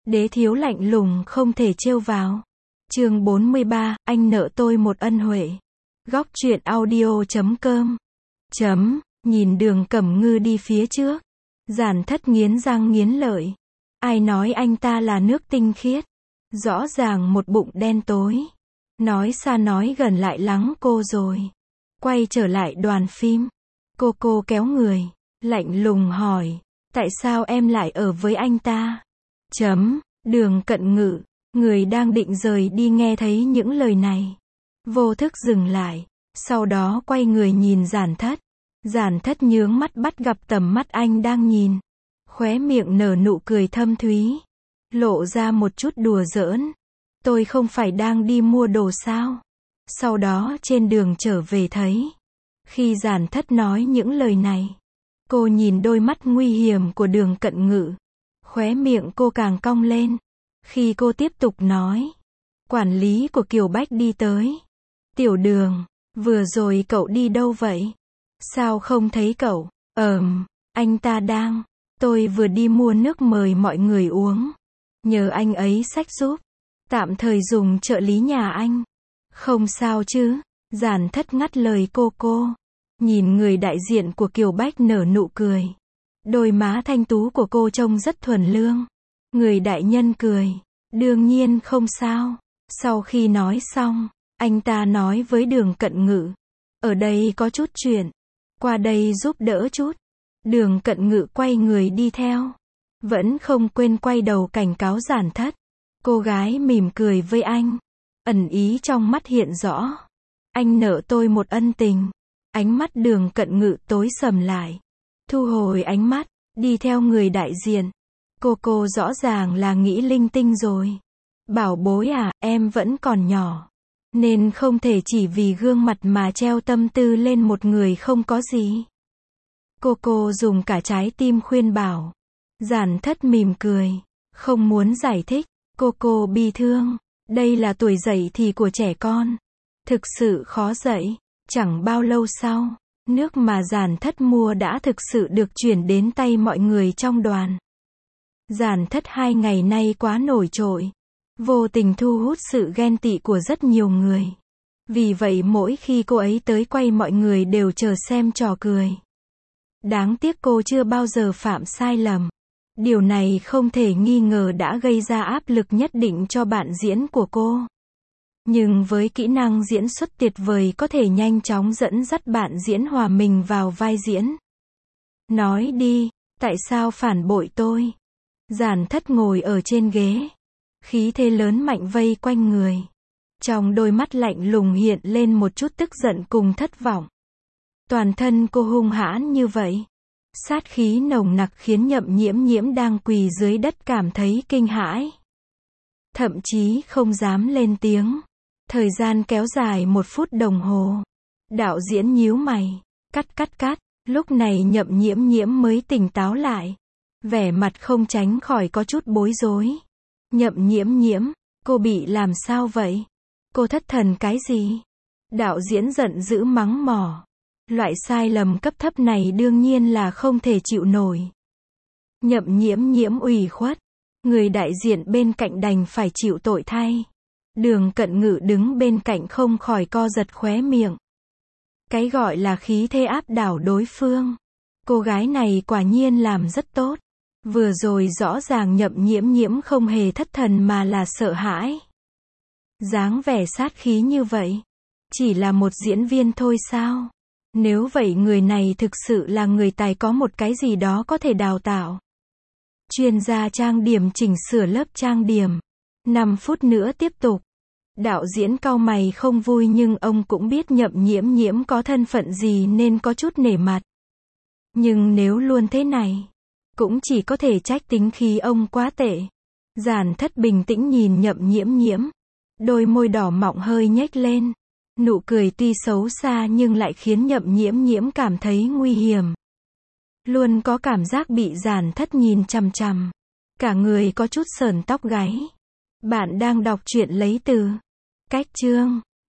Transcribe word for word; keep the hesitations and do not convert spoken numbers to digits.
Đế thiếu lạnh lùng không thể trêu vào. Chương bốn mươi ba, anh nợ tôi một ân huệ. Góc truyện audio chấm com. Chấm, nhìn Đường Cẩm Ngư đi phía trước. Giản Thất nghiến răng nghiến lợi. Ai nói anh ta là nước tinh khiết? Rõ ràng một bụng đen tối. Nói xa nói gần lại lắng cô rồi. Quay trở lại đoàn phim. Cô cô kéo người. Lạnh lùng hỏi. Tại sao em lại ở với anh ta? Chấm, Đường Cận Ngự. Người đang định rời đi nghe thấy những lời này. Vô thức dừng lại. Sau đó quay người nhìn Giản Thất. Giản Thất nhướng mắt bắt gặp tầm mắt anh đang nhìn. Khóe miệng nở nụ cười thâm thúy. Lộ ra một chút đùa giỡn. Tôi không phải đang đi mua đồ sao? Sau đó trên đường trở về thấy. Khi Giản Thất nói những lời này. Cô nhìn đôi mắt nguy hiểm của Đường Cận Ngự. Khóe miệng cô càng cong lên. Khi cô tiếp tục nói. Quản lý của Kiều Bách đi tới. Tiểu Đường, vừa rồi cậu đi đâu vậy? Sao không thấy cậu? Ờm, anh ta đang. Tôi vừa đi mua nước mời mọi người uống. Nhờ anh ấy xách giúp. Tạm thời dùng trợ lý nhà anh. Không sao chứ? Giản Thất ngắt lời cô cô. Nhìn người đại diện của Kiều Bách nở nụ cười. Đôi má thanh tú của cô trông rất thuần lương. Người đại nhân cười. Đương nhiên không sao. Sau khi nói xong, anh ta nói với Đường Cận Ngự. Ở đây có chút chuyện. Qua đây giúp đỡ chút. Đường Cận Ngự quay người đi theo. Vẫn không quên quay đầu cảnh cáo Giản Thất. Cô gái mỉm cười với anh. Ẩn ý trong mắt hiện rõ. Anh nợ tôi một ân tình. Ánh mắt Đường Cận Ngự tối sầm lại. Thu hồi ánh mắt, đi theo người đại diện. Cô cô rõ ràng là nghĩ linh tinh rồi. Bảo bối à, em vẫn còn nhỏ. Nên không thể chỉ vì gương mặt mà treo tâm tư lên một người không có gì. Cô cô dùng cả trái tim khuyên bảo. Giản Thất mỉm cười. Không muốn giải thích. Cô cô bi thương. Đây là tuổi dậy thì của trẻ con. Thực sự khó dạy. Chẳng bao lâu sau, nước mà Giản Thất mua đã thực sự được chuyển đến tay mọi người trong đoàn. Giản Thất hai ngày nay quá nổi trội. Vô tình thu hút sự ghen tị của rất nhiều người. Vì vậy mỗi khi cô ấy tới quay mọi người đều chờ xem trò cười. Đáng tiếc cô chưa bao giờ phạm sai lầm. Điều này không thể nghi ngờ đã gây ra áp lực nhất định cho bạn diễn của cô. Nhưng với kỹ năng diễn xuất tuyệt vời có thể nhanh chóng dẫn dắt bạn diễn hòa mình vào vai diễn. Nói đi, tại sao phản bội tôi? Giản Thất ngồi ở trên ghế. Khí thế lớn mạnh vây quanh người. Trong đôi mắt lạnh lùng hiện lên một chút tức giận cùng thất vọng. Toàn thân cô hung hãn như vậy. Sát khí nồng nặc khiến Nhậm Nhiễm Nhiễm đang quỳ dưới đất cảm thấy kinh hãi. Thậm chí không dám lên tiếng. Thời gian kéo dài một phút đồng hồ. Đạo diễn nhíu mày. Cắt cắt cắt. Lúc này Nhậm Nhiễm Nhiễm mới tỉnh táo lại. Vẻ mặt không tránh khỏi có chút bối rối. Nhậm Nhiễm Nhiễm, cô bị làm sao vậy? Cô thất thần cái gì? Đạo diễn giận dữ mắng mỏ. Loại sai lầm cấp thấp này đương nhiên là không thể chịu nổi. Nhậm Nhiễm Nhiễm ủy khuất. Người đại diện bên cạnh đành phải chịu tội thay. Đường Cận Ngự đứng bên cạnh không khỏi co giật khóe miệng. Cái gọi là khí thế áp đảo đối phương. Cô gái này quả nhiên làm rất tốt. Vừa rồi rõ ràng Nhậm Nhiễm Nhiễm không hề thất thần mà là sợ hãi. Dáng vẻ sát khí như vậy. Chỉ là một diễn viên thôi sao? Nếu vậy người này thực sự là người tài có một cái gì đó có thể đào tạo. Chuyên gia trang điểm chỉnh sửa lớp trang điểm. năm phút nữa tiếp tục. Đạo diễn cau mày không vui nhưng ông cũng biết Nhậm Nhiễm Nhiễm có thân phận gì nên có chút nể mặt. Nhưng nếu luôn thế này, cũng chỉ có thể trách tính khí ông quá tệ. Giản Thất bình tĩnh nhìn Nhậm Nhiễm Nhiễm. Đôi môi đỏ mọng hơi nhếch lên. Nụ cười tuy xấu xa nhưng lại khiến Nhậm Nhiễm Nhiễm cảm thấy nguy hiểm. Luôn có cảm giác bị Giản Thất nhìn chằm chằm. Cả người có chút sởn tóc gáy. Bạn đang đọc truyện lấy từ cách chương.